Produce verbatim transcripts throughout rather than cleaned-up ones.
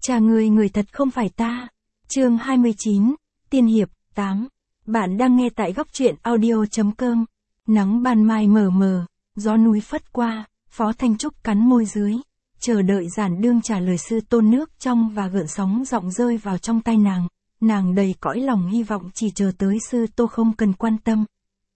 Cha ngươi người thật không phải ta. Chương hai mươi chín, Tiên hiệp, tám. Bạn đang nghe tại góc truyện audio.com. Nắng ban mai mờ mờ, gió núi phất qua, Phó Thanh Trúc cắn môi dưới, chờ đợi Giản Đương trả lời sư tôn. Nước trong và gợn sóng giọng rơi vào trong tai nàng, nàng đầy cõi lòng hy vọng chỉ chờ tới sư tô không cần quan tâm.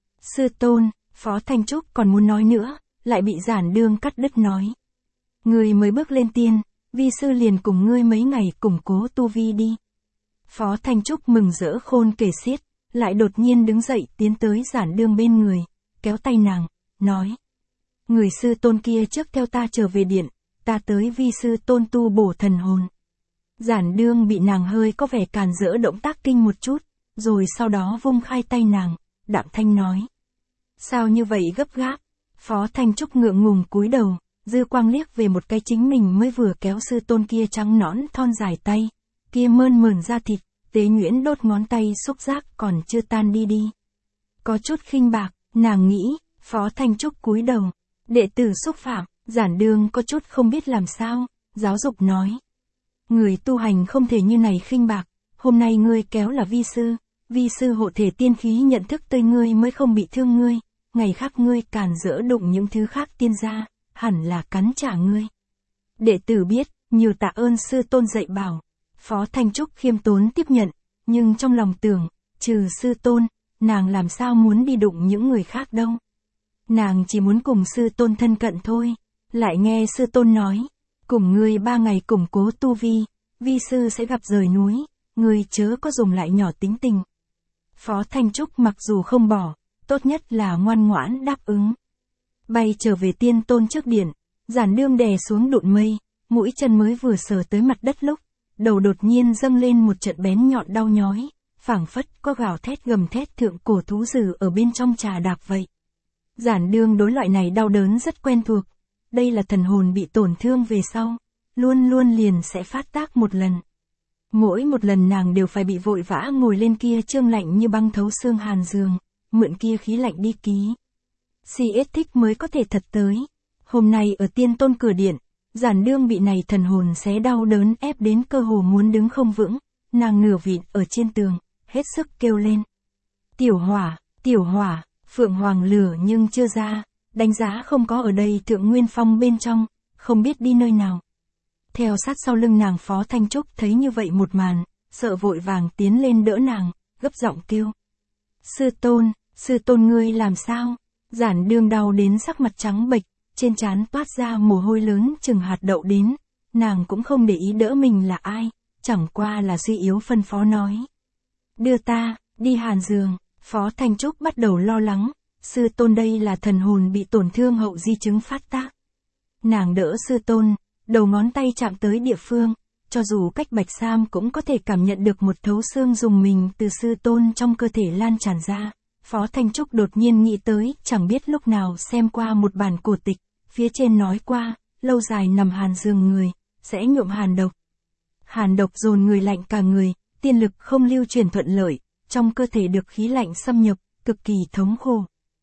Sư tôn, Phó Thanh Trúc còn muốn nói nữa, lại bị Giản Đương cắt đứt nói. Ngươi mới bước lên tiên, vi sư liền cùng ngươi mấy ngày củng cố tu vi đi. Phó Thanh Trúc mừng rỡ khôn kể xiết, lại đột nhiên đứng dậy tiến tới Giản Đương bên người, kéo tay nàng, nói. Người sư tôn kia trước theo ta trở về điện, ta tới vi sư tôn tu bổ thần hồn. Giản Đương bị nàng hơi có vẻ càn rỡ động tác kinh một chút, rồi sau đó vung khai tay nàng, đạm thanh nói. Sao như vậy gấp gáp? Phó Thanh Trúc ngượng ngùng cúi đầu, dư quang liếc về một cái chính mình mới vừa kéo sư tôn kia trắng nõn thon dài tay, kia mơn mởn da thịt, tế nhuyễn đốt ngón tay xúc giác còn chưa tan đi đi. Có chút khinh bạc, nàng nghĩ, Phó Thanh Trúc cúi đầu, đệ tử xúc phạm, Giản Đương có chút không biết làm sao, giáo dục nói. Người tu hành không thể như này khinh bạc, hôm nay ngươi kéo là vi sư, vi sư hộ thể tiên khí nhận thức tới ngươi mới không bị thương ngươi, ngày khác ngươi càn rỡ đụng những thứ khác tiên gia, hẳn là cắn trả ngươi. Đệ tử biết, nhiều tạ ơn sư tôn dạy bảo. Phó Thanh Trúc khiêm tốn tiếp nhận, nhưng trong lòng tưởng, trừ sư tôn, nàng làm sao muốn đi đụng những người khác đâu. Nàng chỉ muốn cùng sư tôn thân cận thôi, lại nghe sư tôn nói, cùng ngươi ba ngày củng cố tu vi, vi sư sẽ gặp rời núi, ngươi chớ có dùng lại nhỏ tính tình. Phó Thanh Trúc mặc dù không bỏ, tốt nhất là ngoan ngoãn đáp ứng. Bay trở về tiên tôn trước điện, Giản Đương đè xuống đụn mây, mũi chân mới vừa sờ tới mặt đất lúc, đầu đột nhiên dâng lên một trận bén nhọn đau nhói, phảng phất có gào thét gầm thét thượng cổ thú dữ ở bên trong trà đạp vậy. Giản Đương đối loại này đau đớn rất quen thuộc, đây là thần hồn bị tổn thương về sau, luôn luôn liền sẽ phát tác một lần. Mỗi một lần nàng đều phải bị vội vã ngồi lên kia trương lạnh như băng thấu xương hàn giường, mượn kia khí lạnh đi ký. Si ít thích mới có thể thật tới. Hôm nay ở tiên tôn cửa điện, Giản Đương bị này thần hồn xé đau đớn ép đến cơ hồ muốn đứng không vững, nàng nửa vịn ở trên tường, hết sức kêu lên. Tiểu Hỏa, Tiểu Hỏa, Phượng Hoàng lửa nhưng chưa ra, đánh giá không có ở đây Thượng Nguyên Phong bên trong, không biết đi nơi nào. Theo sát sau lưng nàng Phó Thanh Trúc thấy như vậy một màn, sợ vội vàng tiến lên đỡ nàng, gấp giọng kêu. Sư tôn, sư tôn ngươi làm sao? Giản Đương đau đến sắc mặt trắng bệch, trên trán toát ra mồ hôi lớn chừng hạt đậu đến, nàng cũng không để ý đỡ mình là ai, chẳng qua là suy yếu phân phó nói. Đưa ta, đi hàn giường. Phó Thanh Trúc bắt đầu lo lắng, sư tôn đây là thần hồn bị tổn thương hậu di chứng phát tác. Nàng đỡ sư tôn, đầu ngón tay chạm tới địa phương, cho dù cách bạch sam cũng có thể cảm nhận được một thấu xương dùng mình từ sư tôn trong cơ thể lan tràn ra. Phó Thanh Trúc đột nhiên nghĩ tới, chẳng biết lúc nào xem qua một bản cổ tịch, phía trên nói qua, lâu dài nằm hàn giường người, sẽ nhuộm hàn độc. Hàn độc dồn người lạnh cả người, tiên lực không lưu truyền thuận lợi, trong cơ thể được khí lạnh xâm nhập, cực kỳ thống khổ.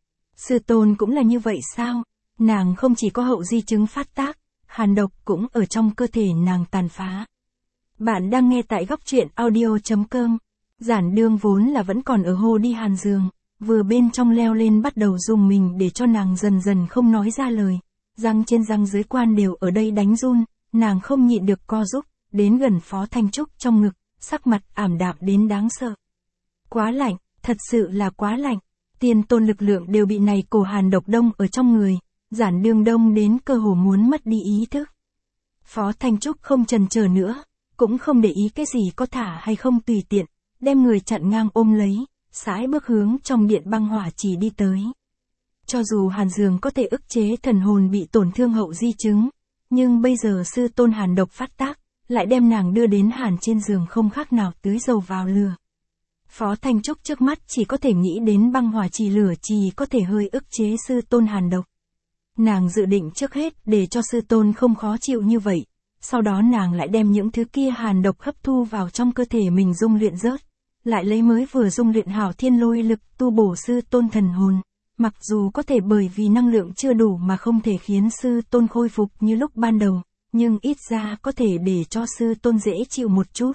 Sư tôn cũng là như vậy sao? Nàng không chỉ có hậu di chứng phát tác, hàn độc cũng ở trong cơ thể nàng tàn phá. Bạn đang nghe tại góc truyện audio.com. Giản Đương vốn là vẫn còn ở hồ đi hàn giường, vừa bên trong leo lên bắt đầu dùng mình để cho nàng dần dần không nói ra lời. Răng trên răng dưới quan đều ở đây đánh run, nàng không nhịn được co rúm, đến gần Phó Thanh Trúc trong ngực, sắc mặt ảm đạm đến đáng sợ. Quá lạnh, thật sự là quá lạnh, tiên tôn lực lượng đều bị này cổ hàn độc đông ở trong người, Giản Đương đông đến cơ hồ muốn mất đi ý thức. Phó Thanh Trúc không chần chờ nữa, cũng không để ý cái gì có thả hay không tùy tiện, đem người chặn ngang ôm lấy, sải bước hướng trong điện băng hỏa chỉ đi tới. Cho dù hàn giường có thể ức chế thần hồn bị tổn thương hậu di chứng, nhưng bây giờ sư tôn hàn độc phát tác, lại đem nàng đưa đến hàn trên giường không khác nào tưới dầu vào lửa. Phó Thanh Trúc trước mắt chỉ có thể nghĩ đến băng hỏa chỉ lửa chỉ có thể hơi ức chế sư tôn hàn độc. Nàng dự định trước hết để cho sư tôn không khó chịu như vậy, sau đó nàng lại đem những thứ kia hàn độc hấp thu vào trong cơ thể mình dung luyện rớt, lại lấy mới vừa dung luyện hảo thiên lôi lực tu bổ sư tôn thần hồn, mặc dù có thể bởi vì năng lượng chưa đủ mà không thể khiến sư tôn khôi phục như lúc ban đầu, nhưng ít ra có thể để cho sư tôn dễ chịu một chút.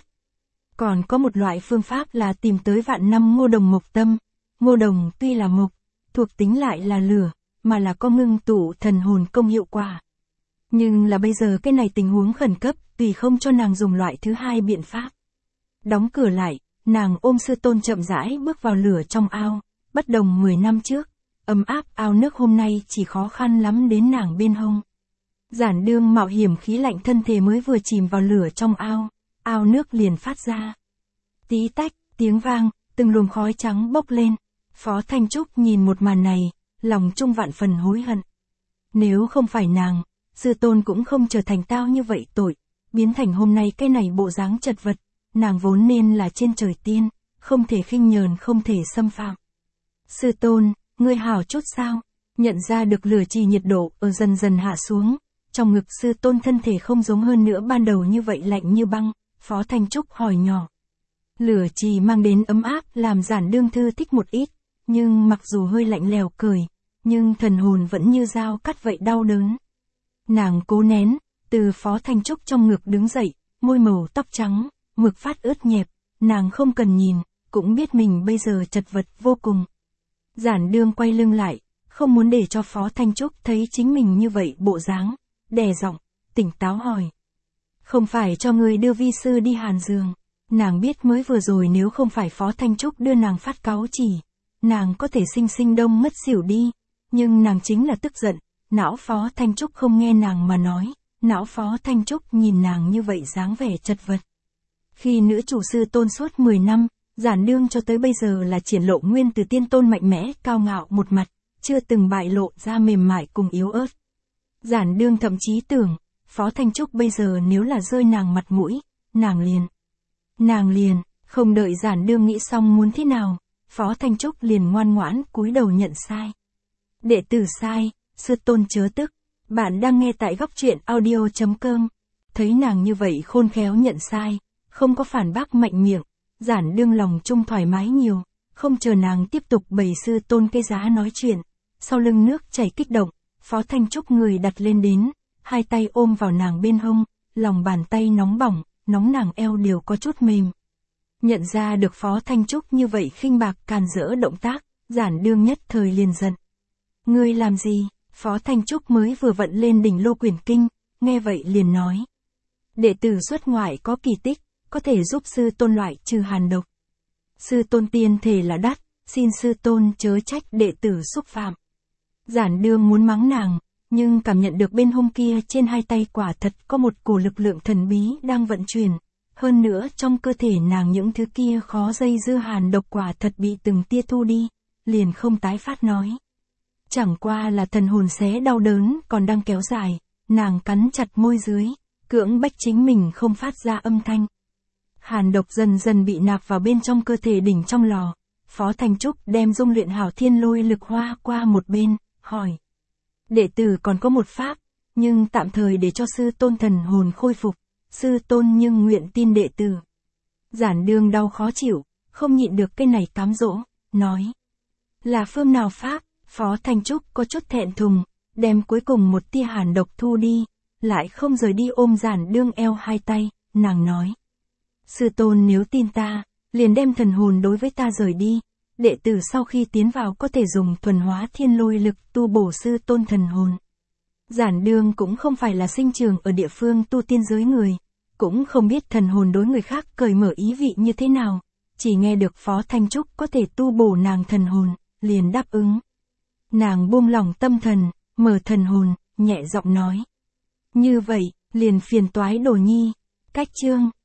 Còn có một loại phương pháp là tìm tới vạn năm ngô đồng mộc tâm. Ngô đồng tuy là mộc, thuộc tính lại là lửa, mà là có ngưng tụ thần hồn công hiệu quả. Nhưng là bây giờ cái này tình huống khẩn cấp, tùy không cho nàng dùng loại thứ hai biện pháp. Đóng cửa lại, nàng ôm sư tôn chậm rãi bước vào lửa trong ao, bất đồng mười năm trước, ấm áp ao nước hôm nay chỉ khó khăn lắm đến nàng bên hông. Giản Đương mạo hiểm khí lạnh thân thể mới vừa chìm vào lửa trong ao, ao nước liền phát ra tí tách, tiếng vang, từng luồng khói trắng bốc lên. Phó Thanh Trúc nhìn một màn này, lòng trung vạn phần hối hận. Nếu không phải nàng, sư tôn cũng không trở thành tao như vậy tội, biến thành hôm nay cái này bộ dáng chật vật, nàng vốn nên là trên trời tiên, không thể khinh nhờn không thể xâm phạm. Sư tôn, ngươi hảo chút sao? Nhận ra được lửa trì nhiệt độ ở dần dần hạ xuống, trong ngực sư tôn thân thể không giống hơn nữa ban đầu như vậy lạnh như băng, Phó Thanh Trúc hỏi nhỏ. Lửa trì mang đến ấm áp làm Giản Đương thư thích một ít, nhưng mặc dù hơi lạnh lèo cười, nhưng thần hồn vẫn như dao cắt vậy đau đớn. Nàng cố nén, từ Phó Thanh Trúc trong ngực đứng dậy, môi màu tóc trắng, mực phát ướt nhẹp, nàng không cần nhìn, cũng biết mình bây giờ chật vật vô cùng. Giản Đương quay lưng lại, không muốn để cho Phó Thanh Trúc thấy chính mình như vậy bộ dáng, đè giọng, tỉnh táo hỏi. Không phải cho người đưa vi sư đi hàn giường, nàng biết mới vừa rồi nếu không phải Phó Thanh Trúc đưa nàng phát cáu chỉ, nàng có thể sinh sinh đông mất xỉu đi, nhưng nàng chính là tức giận, não Phó Thanh Trúc không nghe nàng mà nói, não Phó Thanh Trúc nhìn nàng như vậy dáng vẻ chật vật. Khi nữ chủ sư tôn suốt mười năm, Giản Đương cho tới bây giờ là triển lộ nguyên từ tiên tôn mạnh mẽ, cao ngạo một mặt, chưa từng bại lộ ra mềm mại cùng yếu ớt. Giản Đương thậm chí tưởng, Phó Thanh Trúc bây giờ nếu là rơi nàng mặt mũi, nàng liền. Nàng liền, không đợi Giản Đương nghĩ xong muốn thế nào, Phó Thanh Trúc liền ngoan ngoãn cúi đầu nhận sai. Đệ tử sai, sư tôn chớ tức, bạn đang nghe tại góc truyện audio chấm com. Thấy nàng như vậy khôn khéo nhận sai, không có phản bác mạnh miệng, Giản Đương lòng trung thoải mái nhiều, không chờ nàng tiếp tục bày sư tôn cái giá nói chuyện. Sau lưng nước chảy kích động, Phó Thanh Trúc người đặt lên đến, hai tay ôm vào nàng bên hông, lòng bàn tay nóng bỏng, nóng nàng eo đều có chút mềm. Nhận ra được Phó Thanh Trúc như vậy khinh bạc càn rỡ động tác, Giản Đương nhất thời liền giận. Ngươi làm gì? Phó Thanh Trúc mới vừa vận lên đỉnh lô quyển kinh, nghe vậy liền nói. Đệ tử xuất ngoại có kỳ tích, có thể giúp sư tôn loại trừ hàn độc. Sư tôn tiên thể là đắt, xin sư tôn chớ trách đệ tử xúc phạm. Giản Đương muốn mắng nàng, nhưng cảm nhận được bên hông kia trên hai tay quả thật có một cổ lực lượng thần bí đang vận chuyển. Hơn nữa trong cơ thể nàng những thứ kia khó dây dưa hàn độc quả thật bị từng tia thu đi, liền không tái phát nói. Chẳng qua là thần hồn xé đau đớn còn đang kéo dài, nàng cắn chặt môi dưới, cưỡng bách chính mình không phát ra âm thanh. Hàn độc dần dần bị nạp vào bên trong cơ thể đỉnh trong lò, Phó Thanh Trúc đem dung luyện hảo thiên lôi lực hoa qua một bên, hỏi. Đệ tử còn có một pháp, nhưng tạm thời để cho sư tôn thần hồn khôi phục, sư tôn nhưng nguyện tin đệ tử. Giản Đương đau khó chịu, không nhịn được cái này cám dỗ, nói. Là phương nào pháp? Phó Thanh Trúc có chút thẹn thùng, đem cuối cùng một tia hàn độc thu đi, lại không rời đi ôm Giản Đương eo hai tay, nàng nói. Sư tôn nếu tin ta, liền đem thần hồn đối với ta rời đi, đệ tử sau khi tiến vào có thể dùng thuần hóa thiên lôi lực tu bổ sư tôn thần hồn. Giản Đương cũng không phải là sinh trường ở địa phương tu tiên giới người, cũng không biết thần hồn đối người khác cởi mở ý vị như thế nào, chỉ nghe được Phó Thanh Trúc có thể tu bổ nàng thần hồn, liền đáp ứng. Nàng buông lỏng tâm thần, mở thần hồn, nhẹ giọng nói. Như vậy, liền phiền toái Đồ Nhi. Cách chương